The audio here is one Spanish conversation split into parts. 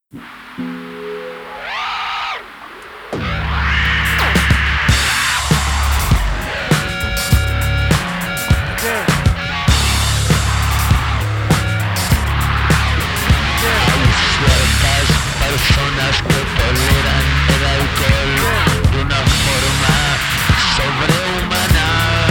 Personas que toleran el alcohol de una forma sobrehumana.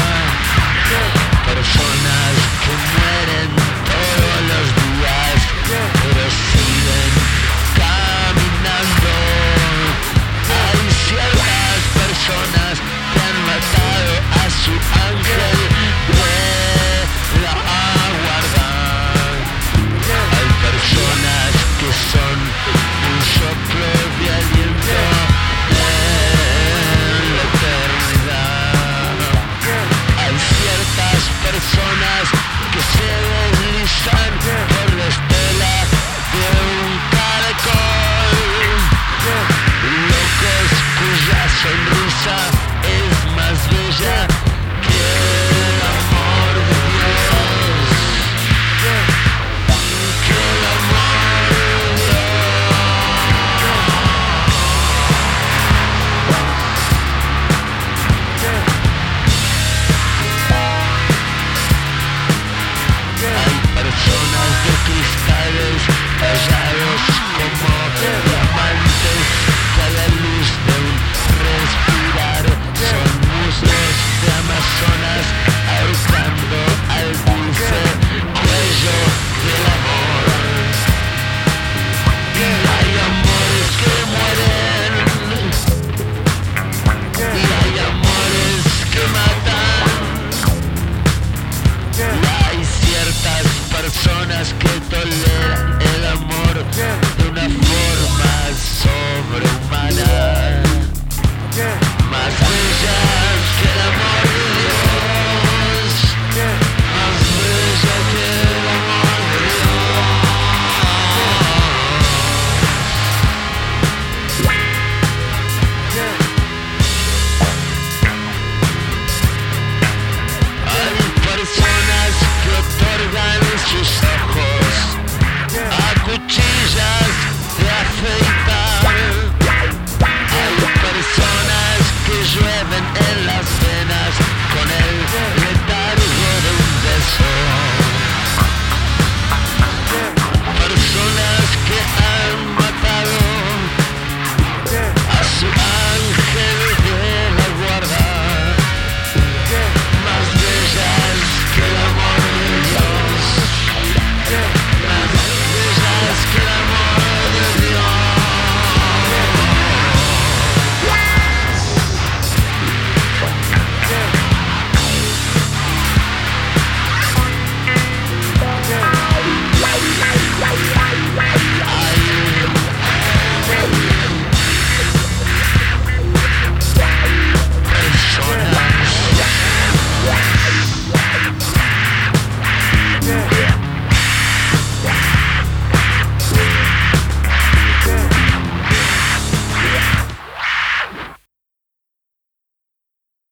Personas que mueren todos los días, pero siguen caminando. Hay ciertas personas que han matado a su ángel de la guarda. Hay personas que son un soplo de aliento en la eternidad. Hay ciertas personas que se deslizan por la estela de un caracol. Locos cuya sonrisa es más bella que el amor de Dios. Que el amor de Dios. Hay personas de cristales tallados como diamantes que a la luz de un respirar son muslos de amazonas ahorcando al dulce cuello del amor. Y hay amores que mueren, y hay amores que matan. Hay ciertas personas que toleran el amor de una forma sobrehumana, más bellas que el amor de Dios, más bella que el amor de Dios. Hay personas que otorgan sus ojos a cuchillas de afeitar. Hay personas que llueven en las venas con el letargo de un beso. Personas que han